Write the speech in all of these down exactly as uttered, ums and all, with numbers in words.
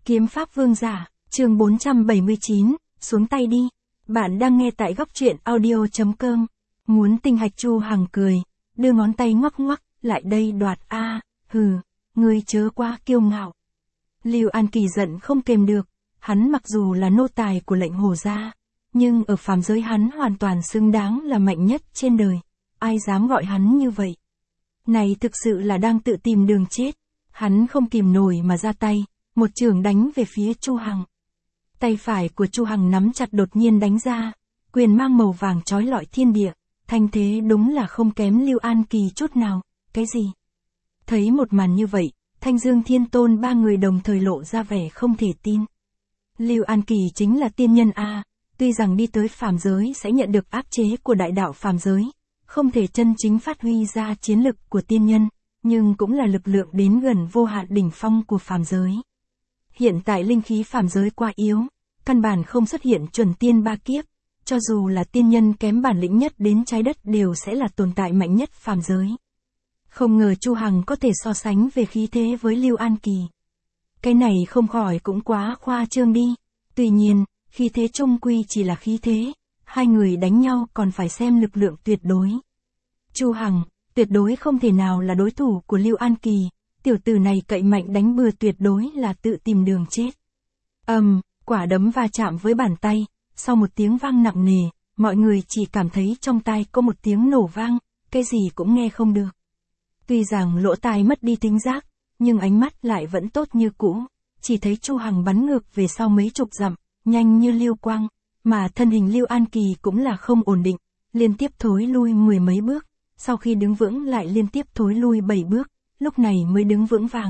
Kiếm pháp vương giả, chương bốn trăm bảy mươi chín, xuống tay đi. Bạn đang nghe tại góc truyện audio chấm com. Muốn tinh hạch Chu Hằng cười, đưa ngón tay ngoắc ngoắc, lại đây đoạt a, hừ, ngươi chớ quá kiêu ngạo. Lưu An Kỳ giận không kềm được, hắn mặc dù là nô tài của lệnh Hồ gia, nhưng ở phàm giới hắn hoàn toàn xứng đáng là mạnh nhất trên đời, ai dám gọi hắn như vậy. Này thực sự là đang tự tìm đường chết, hắn không kìm nổi mà ra tay, một chưởng đánh về phía Chu Hằng. Tay phải của Chu Hằng nắm chặt đột nhiên đánh ra, quyền mang màu vàng chói lọi thiên địa, thanh thế đúng là không kém Lưu An Kỳ chút nào, cái gì? Thấy một màn như vậy, Thanh Dương Thiên Tôn ba người đồng thời lộ ra vẻ không thể tin. Lưu An Kỳ chính là tiên nhân a, tuy rằng đi tới phàm giới sẽ nhận được áp chế của đại đạo phàm giới, không thể chân chính phát huy ra chiến lực của tiên nhân, nhưng cũng là lực lượng đến gần vô hạn đỉnh phong của phàm giới. Hiện tại linh khí phàm giới quá yếu, căn bản không xuất hiện chuẩn tiên ba kiếp, cho dù là tiên nhân kém bản lĩnh nhất đến trái đất đều sẽ là tồn tại mạnh nhất phàm giới. Không ngờ Chu Hằng có thể so sánh về khí thế với Lưu An Kỳ. Cái này không khỏi cũng quá khoa trương đi. Tuy nhiên, khí thế chung quy chỉ là khí thế, hai người đánh nhau còn phải xem lực lượng tuyệt đối. Chu Hằng, tuyệt đối không thể nào là đối thủ của Lưu An Kỳ, tiểu tử này cậy mạnh đánh bừa tuyệt đối là tự tìm đường chết. Ầm, um, quả đấm va chạm với bàn tay, sau một tiếng vang nặng nề, mọi người chỉ cảm thấy trong tai có một tiếng nổ vang, cái gì cũng nghe không được. Tuy rằng lỗ tai mất đi thính giác, nhưng ánh mắt lại vẫn tốt như cũ, chỉ thấy Chu Hằng bắn ngược về sau mấy chục dặm, nhanh như lưu quang, mà thân hình Lưu An Kỳ cũng là không ổn định, liên tiếp thối lui mười mấy bước, sau khi đứng vững lại liên tiếp thối lui bảy bước, lúc này mới đứng vững vàng.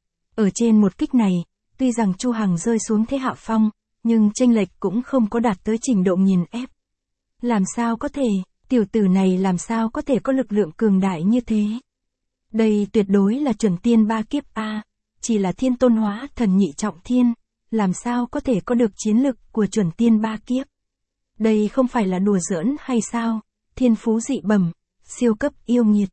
Ở trên một kích này, tuy rằng Chu Hằng rơi xuống thế hạ phong, nhưng chênh lệch cũng không có đạt tới trình độ nghiền ép. Làm sao có thể, tiểu tử này làm sao có thể có lực lượng cường đại như thế? Đây tuyệt đối là chuẩn tiên ba kiếp a, chỉ là thiên tôn hóa thần nhị trọng thiên, làm sao có thể có được chiến lực của chuẩn tiên ba kiếp? Đây không phải là đùa giỡn hay sao? Thiên phú dị bẩm, siêu cấp yêu nghiệt.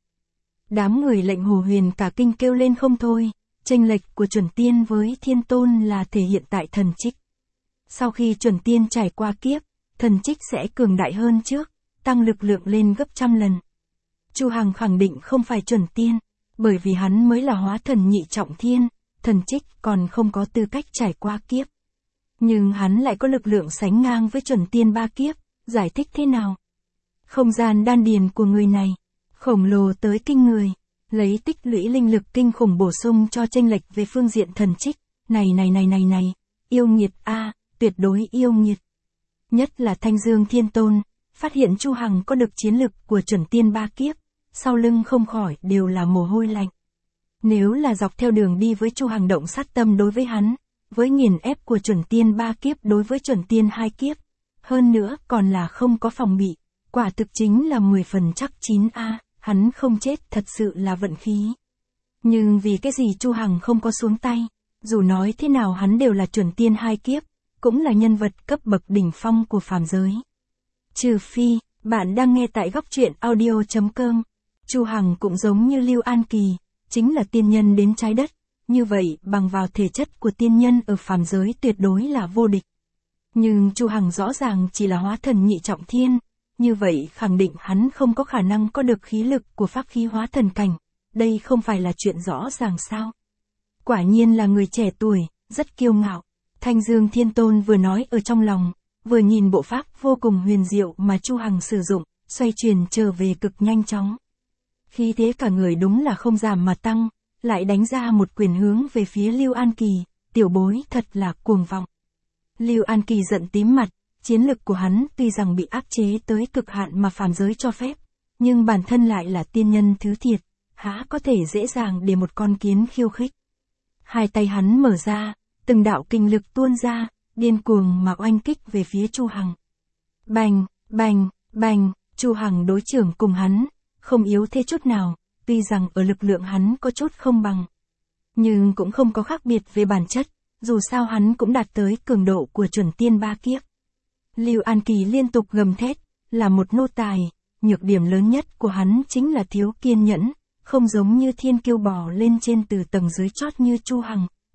Đám người lệnh Hồ Huyền cả kinh kêu lên không thôi, chênh lệch của chuẩn tiên với thiên tôn là thể hiện tại thần trích. Sau khi chuẩn tiên trải qua kiếp, thần trích sẽ cường đại hơn trước, tăng lực lượng lên gấp trăm lần. Chu Hằng khẳng định không phải chuẩn tiên, bởi vì hắn mới là hóa thần nhị trọng thiên, thần trích còn không có tư cách trải qua kiếp. Nhưng hắn lại có lực lượng sánh ngang với chuẩn tiên ba kiếp, giải thích thế nào? Không gian đan điền của người này, khổng lồ tới kinh người, lấy tích lũy linh lực kinh khủng bổ sung cho chênh lệch về phương diện thần trích, này này này này này, yêu nghiệt a, tuyệt đối yêu nghiệt. Nhất là Thanh Dương Thiên Tôn, phát hiện Chu Hằng có được chiến lực của chuẩn tiên ba kiếp, sau lưng không khỏi đều là mồ hôi lạnh. Nếu là dọc theo đường đi với Chu Hằng động sát tâm đối với hắn, với nghiền ép của chuẩn tiên ba kiếp đối với chuẩn tiên hai kiếp, hơn nữa còn là không có phòng bị, quả thực chính là mười phần chắc chín a, hắn không chết thật sự là vận khí. Nhưng vì cái gì Chu Hằng không có xuống tay, dù nói thế nào hắn đều là chuẩn tiên hai kiếp, cũng là nhân vật cấp bậc đỉnh phong của phàm giới. Trừ phi, bạn đang nghe tại góc truyện audio chấm com. Chu Hằng cũng giống như Lưu An Kỳ, chính là tiên nhân đến trái đất, như vậy bằng vào thể chất của tiên nhân ở phàm giới tuyệt đối là vô địch. Nhưng Chu Hằng rõ ràng chỉ là hóa thần nhị trọng thiên, như vậy khẳng định hắn không có khả năng có được khí lực của pháp khí hóa thần cảnh, đây không phải là chuyện rõ ràng sao? Quả nhiên là người trẻ tuổi, rất kiêu ngạo. Thanh Dương Thiên Tôn vừa nói ở trong lòng, vừa nhìn bộ pháp vô cùng huyền diệu mà Chu Hằng sử dụng, xoay chuyển trở về cực nhanh chóng. Khí thế cả người đúng là không giảm mà tăng, lại đánh ra một quyền hướng về phía Lưu An Kỳ, tiểu bối thật là cuồng vọng. Lưu An Kỳ giận tím mặt, chiến lực của hắn tuy rằng bị áp chế tới cực hạn mà phàm giới cho phép, nhưng bản thân lại là tiên nhân thứ thiệt, há có thể dễ dàng để một con kiến khiêu khích. Hai tay hắn mở ra, từng đạo kinh lực tuôn ra, điên cuồng mà oanh kích về phía Chu Hằng. Bành, bành, bành, Chu Hằng đối trưởng cùng hắn, không yếu thế chút nào, tuy rằng ở lực lượng hắn có chút không bằng, nhưng cũng không có khác biệt về bản chất, dù sao hắn cũng đạt tới cường độ của chuẩn tiên ba kiếp. Lưu An Kỳ liên tục gầm thét, là một nô tài, nhược điểm lớn nhất của hắn chính là thiếu kiên nhẫn, không giống như thiên kiêu bò lên trên từ tầng dưới chót như Chu Hằng,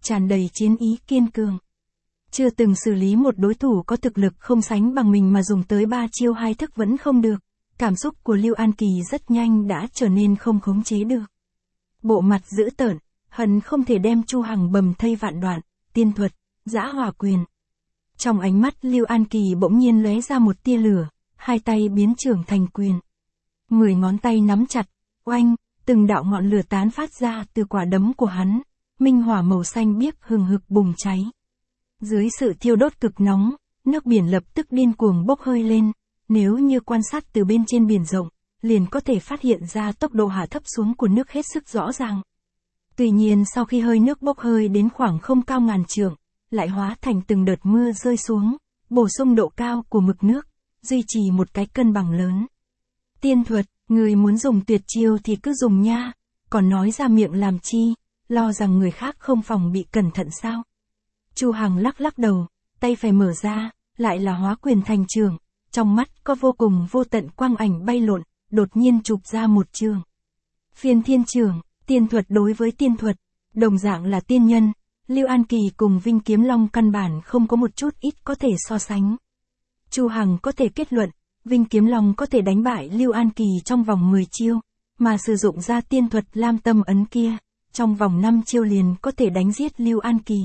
tràn đầy chiến ý kiên cường. Chưa từng xử lý một đối thủ có thực lực không sánh bằng mình mà dùng tới ba chiêu hai thức vẫn không được. Cảm xúc của Lưu An Kỳ rất nhanh đã trở nên không khống chế được. Bộ mặt dữ tợn, hận không thể đem Chu Hằng bầm thây vạn đoạn, tiên thuật, dã hỏa quyền. Trong ánh mắt Lưu An Kỳ bỗng nhiên lóe ra một tia lửa, hai tay biến trưởng thành quyền. Mười ngón tay nắm chặt, oanh, từng đạo ngọn lửa tán phát ra từ quả đấm của hắn, minh hỏa màu xanh biếc hừng hực bùng cháy. Dưới sự thiêu đốt cực nóng, nước biển lập tức điên cuồng bốc hơi lên, nếu như quan sát từ bên trên biển rộng, liền có thể phát hiện ra tốc độ hạ thấp xuống của nước hết sức rõ ràng. Tuy nhiên sau khi hơi nước bốc hơi đến khoảng không cao ngàn trượng, lại hóa thành từng đợt mưa rơi xuống, bổ sung độ cao của mực nước, duy trì một cái cân bằng lớn. Tiên thuật, người muốn dùng tuyệt chiêu thì cứ dùng nha, còn nói ra miệng làm chi, lo rằng người khác không phòng bị cẩn thận sao. Chu Hằng lắc lắc đầu, tay phải mở ra, lại là hóa quyền thành trường, trong mắt có vô cùng vô tận quang ảnh bay lộn, đột nhiên chụp ra một trường. Phiên thiên trường, tiên thuật đối với tiên thuật, đồng dạng là tiên nhân, Lưu An Kỳ cùng Vinh Kiếm Long căn bản không có một chút ít có thể so sánh. Chu Hằng có thể kết luận, Vinh Kiếm Long có thể đánh bại Lưu An Kỳ trong vòng mười chiêu, mà sử dụng ra tiên thuật Lam Tâm Ấn kia, trong vòng năm chiêu liền có thể đánh giết Lưu An Kỳ.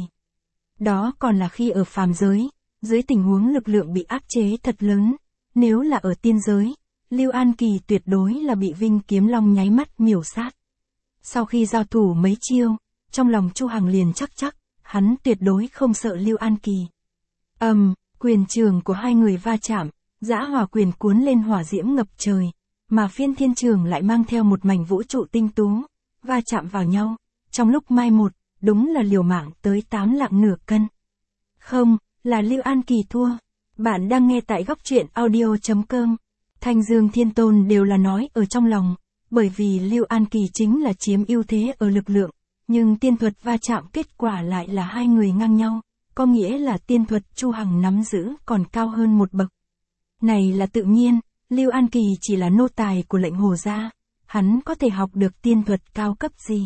Đó còn là khi ở phàm giới, dưới tình huống lực lượng bị áp chế thật lớn, nếu là ở tiên giới, Lưu An Kỳ tuyệt đối là bị Vinh Kiếm Long nháy mắt miểu sát. Sau khi giao thủ mấy chiêu, trong lòng Chu Hằng liền chắc chắc, hắn tuyệt đối không sợ Lưu An Kỳ. Ầm, um, quyền trường của hai người va chạm, dã hỏa quyền cuốn lên hỏa diễm ngập trời, mà phiên thiên trường lại mang theo một mảnh vũ trụ tinh tú, va chạm vào nhau, trong lúc mai một, đúng là liều mạng tới tám lạng nửa cân. Không, là Lưu An Kỳ thua. Bạn đang nghe tại góc truyện audio chấm com. Thanh Dương Thiên Tôn đều là nói ở trong lòng, bởi vì Lưu An Kỳ chính là chiếm ưu thế ở lực lượng, nhưng tiên thuật va chạm kết quả lại là hai người ngang nhau, có nghĩa là tiên thuật Chu Hằng nắm giữ còn cao hơn một bậc. Này là tự nhiên, Lưu An Kỳ chỉ là nô tài của lệnh Hồ gia, hắn có thể học được tiên thuật cao cấp gì.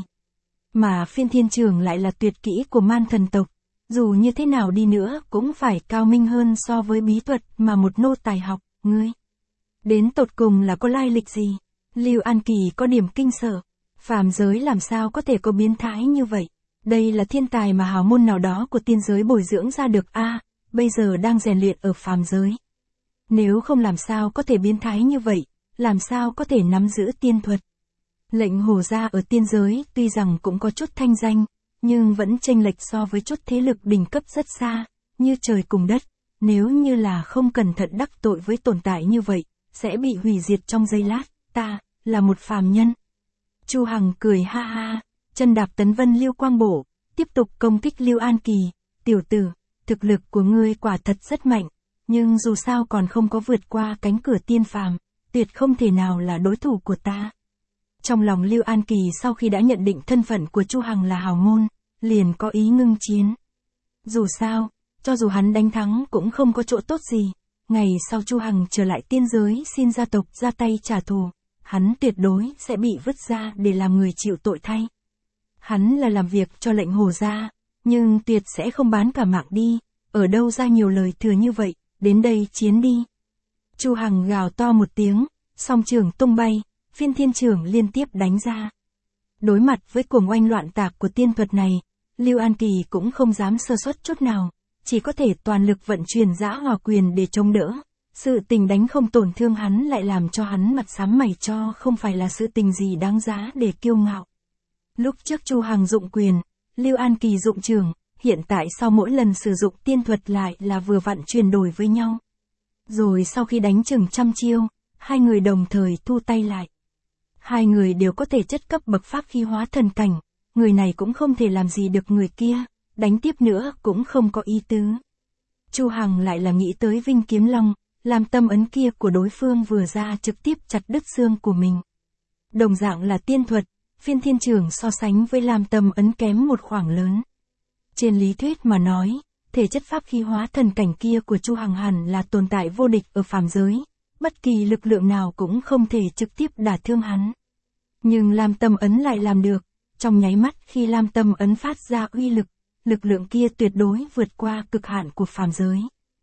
Mà phiên thiên trường lại là tuyệt kỹ của man thần tộc, dù như thế nào đi nữa cũng phải cao minh hơn so với bí thuật mà một nô tài học, ngươi. Đến tột cùng là có lai lịch gì? Lưu An Kỳ có điểm kinh sợ, phàm giới làm sao có thể có biến thái như vậy? Đây là thiên tài mà hào môn nào đó của tiên giới bồi dưỡng ra được a, à, bây giờ đang rèn luyện ở phàm giới. Nếu không làm sao có thể biến thái như vậy, làm sao có thể nắm giữ tiên thuật? Lệnh Hồ gia ở tiên giới tuy rằng cũng có chút thanh danh, nhưng vẫn chênh lệch so với chút thế lực đỉnh cấp rất xa, như trời cùng đất, nếu như là không cẩn thận đắc tội với tồn tại như vậy, sẽ bị hủy diệt trong giây lát, ta, là một phàm nhân. Chu Hằng cười ha ha, chân đạp tấn vân lưu quang bổ, tiếp tục công kích Lưu An Kỳ, tiểu tử, thực lực của ngươi quả thật rất mạnh, nhưng dù sao còn không có vượt qua cánh cửa tiên phàm, tuyệt không thể nào là đối thủ của ta. Trong lòng Lưu An Kỳ sau khi đã nhận định thân phận của Chu Hằng là hào môn, liền có ý ngưng chiến. Dù sao, cho dù hắn đánh thắng cũng không có chỗ tốt gì, ngày sau Chu Hằng trở lại tiên giới xin gia tộc ra tay trả thù, hắn tuyệt đối sẽ bị vứt ra để làm người chịu tội thay. Hắn là làm việc cho lệnh Hồ gia, nhưng tuyệt sẽ không bán cả mạng đi, ở đâu ra nhiều lời thừa như vậy, đến đây chiến đi. Chu Hằng gào to một tiếng, song trường tung bay, phiên thiên trường liên tiếp đánh ra. Đối mặt với cuồng oanh loạn tạc của tiên thuật này, Lưu An Kỳ cũng không dám sơ suất chút nào, chỉ có thể toàn lực vận chuyển dã hỏa quyền để chống đỡ. Sự tình đánh không tổn thương hắn lại làm cho hắn mặt xám mày cho không phải là sự tình gì đáng giá để kiêu ngạo. Lúc trước Chu Hằng dụng quyền, Lưu An Kỳ dụng trường, hiện tại sau mỗi lần sử dụng tiên thuật lại là vừa vặn chuyển đổi với nhau. Rồi sau khi đánh chừng trăm chiêu, hai người đồng thời thu tay lại. Hai người đều có thể chất cấp bậc pháp khí hóa thần cảnh, người này cũng không thể làm gì được người kia, đánh tiếp nữa cũng không có ý tứ. Chu Hằng lại là nghĩ tới Vinh Kiếm Long, làm tâm ấn kia của đối phương vừa ra trực tiếp chặt đứt xương của mình. Đồng dạng là tiên thuật, phiên thiên trường so sánh với làm tâm ấn kém một khoảng lớn. Trên lý thuyết mà nói, thể chất pháp khí hóa thần cảnh kia của Chu Hằng hẳn là tồn tại vô địch ở phàm giới, bất kỳ lực lượng nào cũng không thể trực tiếp đả thương hắn. Nhưng Lam Tâm Ấn lại làm được, trong nháy mắt khi Lam Tâm Ấn phát ra uy lực, lực lượng kia tuyệt đối vượt qua cực hạn của phàm giới.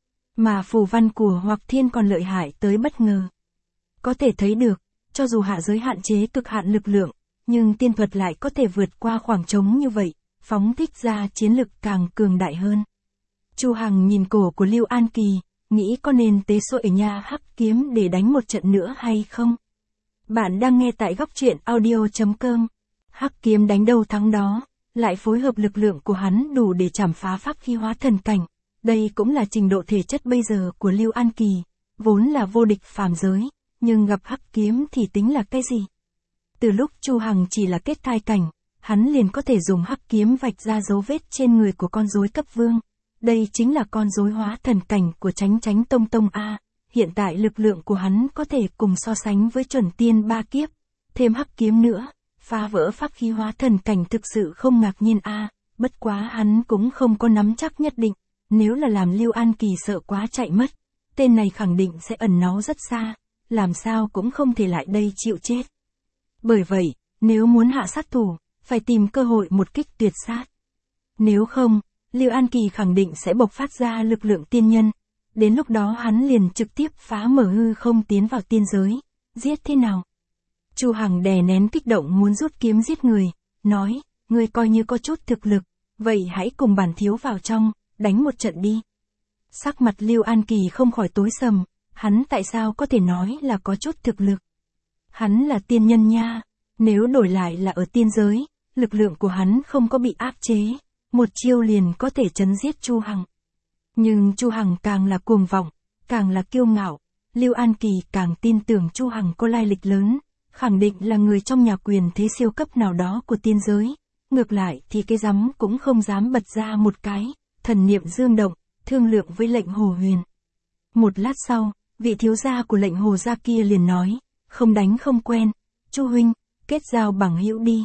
Mà phù văn của Hoặc Thiên còn lợi hại tới bất ngờ. Có thể thấy được, cho dù hạ giới hạn chế cực hạn lực lượng, nhưng tiên thuật lại có thể vượt qua khoảng trống như vậy, phóng thích ra chiến lực càng cường đại hơn. Chu Hằng nhìn cổ của Lưu An Kỳ, nghĩ có nên tế sội nha hắc kiếm để đánh một trận nữa hay không? Bạn đang nghe tại góc truyện audio chấm com. Hắc kiếm đánh đâu thắng đó, lại phối hợp lực lượng của hắn đủ để chảm phá pháp khí hóa thần cảnh. Đây cũng là trình độ thể chất bây giờ của Lưu An Kỳ, vốn là vô địch phàm giới, nhưng gặp hắc kiếm thì tính là cái gì? Từ lúc Chu Hằng chỉ là kết thai cảnh, hắn liền có thể dùng hắc kiếm vạch ra dấu vết trên người của con rối cấp vương. Đây chính là con rối hóa thần cảnh của Chánh Chánh Tông Tông A, hiện tại lực lượng của hắn có thể cùng so sánh với chuẩn tiên ba kiếp, thêm hắc kiếm nữa, phá vỡ pháp khí hóa thần cảnh thực sự không ngạc nhiên A, bất quá hắn cũng không có nắm chắc nhất định, nếu là làm Lưu An Kỳ sợ quá chạy mất, tên này khẳng định sẽ ẩn náu rất xa, làm sao cũng không thể lại đây chịu chết. Bởi vậy, nếu muốn hạ sát thủ, phải tìm cơ hội một kích tuyệt sát. Nếu không, Lưu An Kỳ khẳng định sẽ bộc phát ra lực lượng tiên nhân, đến lúc đó hắn liền trực tiếp phá mở hư không tiến vào tiên giới, giết thế nào? Chu Hằng đè nén kích động muốn rút kiếm giết người, nói, ngươi coi như có chút thực lực, vậy hãy cùng bản thiếu vào trong, đánh một trận đi. Sắc mặt Lưu An Kỳ không khỏi tối sầm, hắn tại sao có thể nói là có chút thực lực? Hắn là tiên nhân nha, nếu đổi lại là ở tiên giới, lực lượng của hắn không có bị áp chế, một chiêu liền có thể chấn giết Chu Hằng. Nhưng Chu Hằng càng là cuồng vọng, càng là kiêu ngạo, Lưu An Kỳ càng tin tưởng Chu Hằng có lai lịch lớn, khẳng định là người trong nhà quyền thế siêu cấp nào đó của tiên giới. Ngược lại thì cái rắm cũng không dám bật ra một cái, thần niệm dương động, thương lượng với Lệnh Hồ Huyền. Một lát sau, vị thiếu gia của Lệnh Hồ gia kia liền nói, không đánh không quen, Chu huynh, kết giao bằng hữu đi.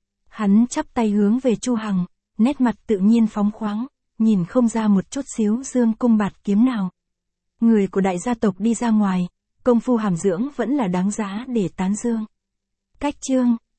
Hắn chắp tay hướng về Chu Hằng, nét mặt tự nhiên phóng khoáng, nhìn không ra một chút xíu dương cung bạt kiếm nào. Người của đại gia tộc đi ra ngoài, công phu hàm dưỡng vẫn là đáng giá để tán dương. Cách chương